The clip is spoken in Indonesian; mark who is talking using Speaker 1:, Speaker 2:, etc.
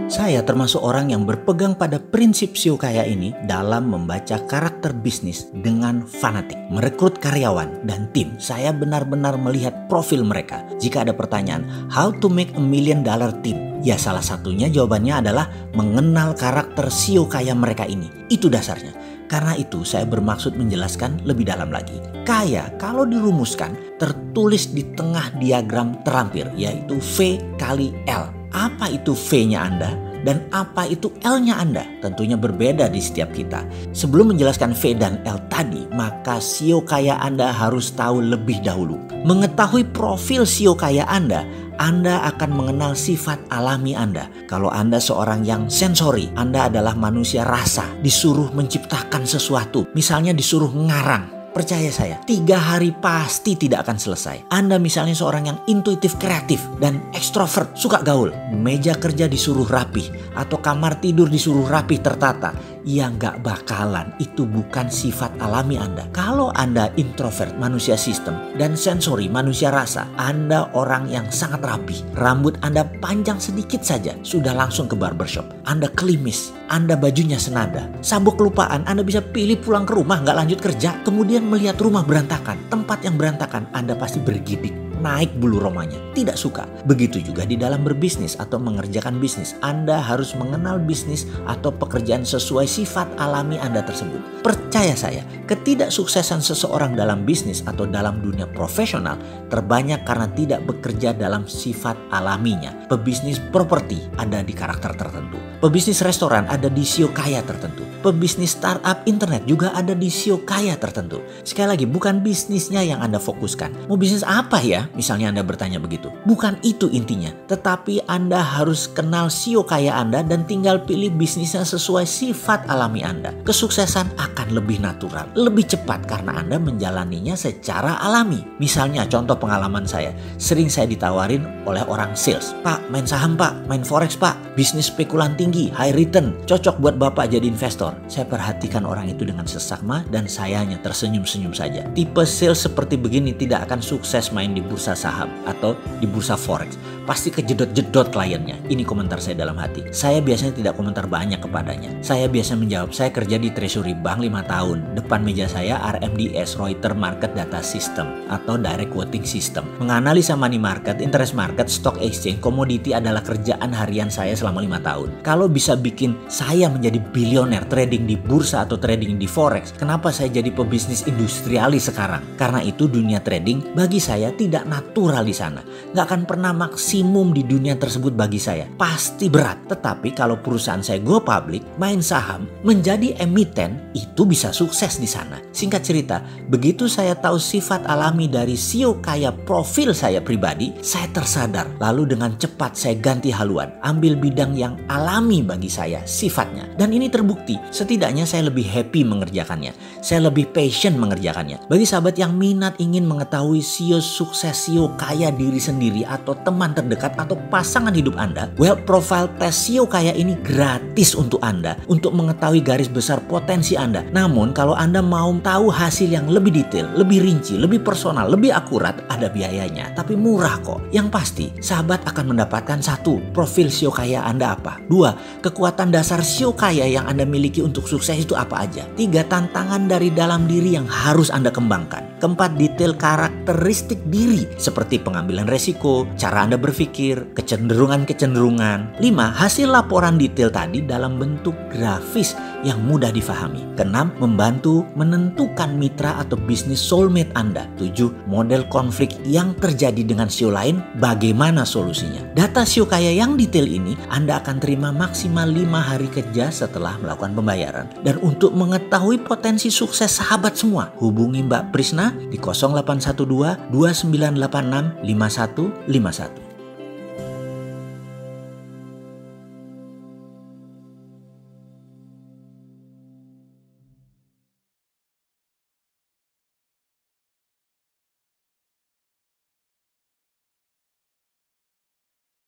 Speaker 1: Saya termasuk orang yang berpegang pada prinsip Sio Kaya ini dalam membaca karakter bisnis dengan fanatik. Merekrut karyawan dan tim, saya benar-benar melihat profil mereka. Jika ada pertanyaan, how to make $1 million team? Ya salah satunya jawabannya adalah mengenal karakter Sio Kaya mereka ini. Itu dasarnya. Karena itu saya bermaksud menjelaskan lebih dalam lagi. Kaya kalau dirumuskan tertulis di tengah diagram terampir, yaitu V kali L. Apa itu V-nya Anda dan apa itu L-nya Anda? Tentunya berbeda di setiap kita. Sebelum menjelaskan V dan L tadi, maka Sio Kaya Anda harus tahu lebih dahulu. Mengetahui profil Sio Kaya Anda akan mengenal sifat alami Anda. Kalau Anda seorang yang sensori, Anda adalah manusia rasa, disuruh menciptakan sesuatu. Misalnya disuruh ngarang. Percaya saya, 3 hari pasti tidak akan selesai. Anda misalnya seorang yang intuitif kreatif dan ekstrovert, suka gaul. Meja kerja disuruh rapih atau kamar tidur disuruh rapih tertata. Ya nggak bakalan, itu bukan sifat alami Anda. Kalau Anda introvert, manusia sistem, dan sensori, manusia rasa, Anda orang yang sangat rapi. Rambut Anda panjang sedikit saja, sudah langsung ke barbershop. Anda klimis, Anda bajunya senada. Sabuk kelupaan, Anda bisa pilih pulang ke rumah, nggak lanjut kerja. Kemudian melihat rumah berantakan, tempat yang berantakan, Anda pasti bergidik. Naik bulu romanya, tidak suka. Begitu juga di dalam berbisnis atau mengerjakan bisnis. Anda harus mengenal bisnis atau pekerjaan sesuai sifat alami Anda tersebut. Percaya saya, ketidaksuksesan seseorang dalam bisnis atau dalam dunia profesional terbanyak karena tidak bekerja dalam sifat alaminya. Pebisnis properti ada di karakter tertentu. Pebisnis restoran ada di Sio Kaya tertentu. Pebisnis startup internet juga ada di Sio Kaya tertentu. Sekali lagi, bukan bisnisnya yang Anda fokuskan. Mau bisnis apa ya? Misalnya Anda bertanya begitu. Bukan itu intinya. Tetapi Anda harus kenal Sio Kaya Anda dan tinggal pilih bisnisnya sesuai sifat alami Anda. Kesuksesan akan lebih natural, lebih cepat karena Anda menjalaninya secara alami. Misalnya contoh pengalaman saya. Sering saya ditawarin oleh orang sales. Pak, main saham Pak, main forex Pak. Bisnis spekulan tinggi, high return. Cocok buat Bapak jadi investor. Saya perhatikan orang itu dengan seksama dan saya hanya tersenyum-senyum saja. Tipe sales seperti begini tidak akan sukses main di bursa saham atau di bursa forex. Pasti kejedot-jedot kliennya. Ini komentar saya dalam hati. Saya biasanya tidak komentar banyak kepadanya. Saya biasa menjawab, saya kerja di Treasury Bank 5 tahun. Depan meja saya RMDS, Reuters Market Data System atau Direct Quoting System. Menganalisa money market, interest market, stock exchange, komoditi adalah kerjaan harian saya selama 5 tahun. Kalau bisa bikin saya menjadi bilioner trading di bursa atau trading di forex, kenapa saya jadi pebisnis industrialis sekarang? Karena itu dunia trading bagi saya tidak natural di sana. Nggak akan pernah maksimum di dunia tersebut bagi saya. Pasti berat. Tetapi kalau perusahaan saya go public, main saham, menjadi emiten, itu bisa sukses di sana. Singkat cerita, begitu saya tahu sifat alami dari Sio Kaya profil saya pribadi, saya tersadar. Lalu dengan cepat saya ganti haluan. Ambil bidang yang alami bagi saya, sifatnya. Dan ini terbukti. Setidaknya saya lebih happy mengerjakannya. Saya lebih passion mengerjakannya. Bagi sahabat yang minat ingin mengetahui Sio sukses, Sio Kaya diri sendiri atau teman terdekat atau pasangan hidup Anda, profile test Sio Kaya ini gratis untuk Anda untuk mengetahui garis besar potensi Anda. Namun kalau Anda mau tahu hasil yang lebih detail, lebih rinci, lebih personal, lebih akurat, ada biayanya. Tapi murah kok. Yang pasti, sahabat akan mendapatkan 1. Profil Sio Kaya Anda apa? 2. Kekuatan dasar Sio Kaya yang Anda miliki untuk sukses itu apa aja? 3. Tantangan dari dalam diri yang harus Anda kembangkan. 4. Detail karakteristik diri seperti pengambilan resiko, cara Anda berpikir, kecenderungan-kecenderungan. 5. Hasil laporan detail tadi dalam bentuk grafis yang mudah difahami. 6. Membantu menentukan mitra atau bisnis soulmate Anda. 7. Model konflik yang terjadi dengan Sio lain, bagaimana solusinya. Data Sio Kaya yang detail ini Anda akan terima maksimal 5 hari kerja setelah melakukan pembayaran. Dan untuk mengetahui potensi sukses sahabat semua, hubungi Mbak Prisna di 0812 2986 5151.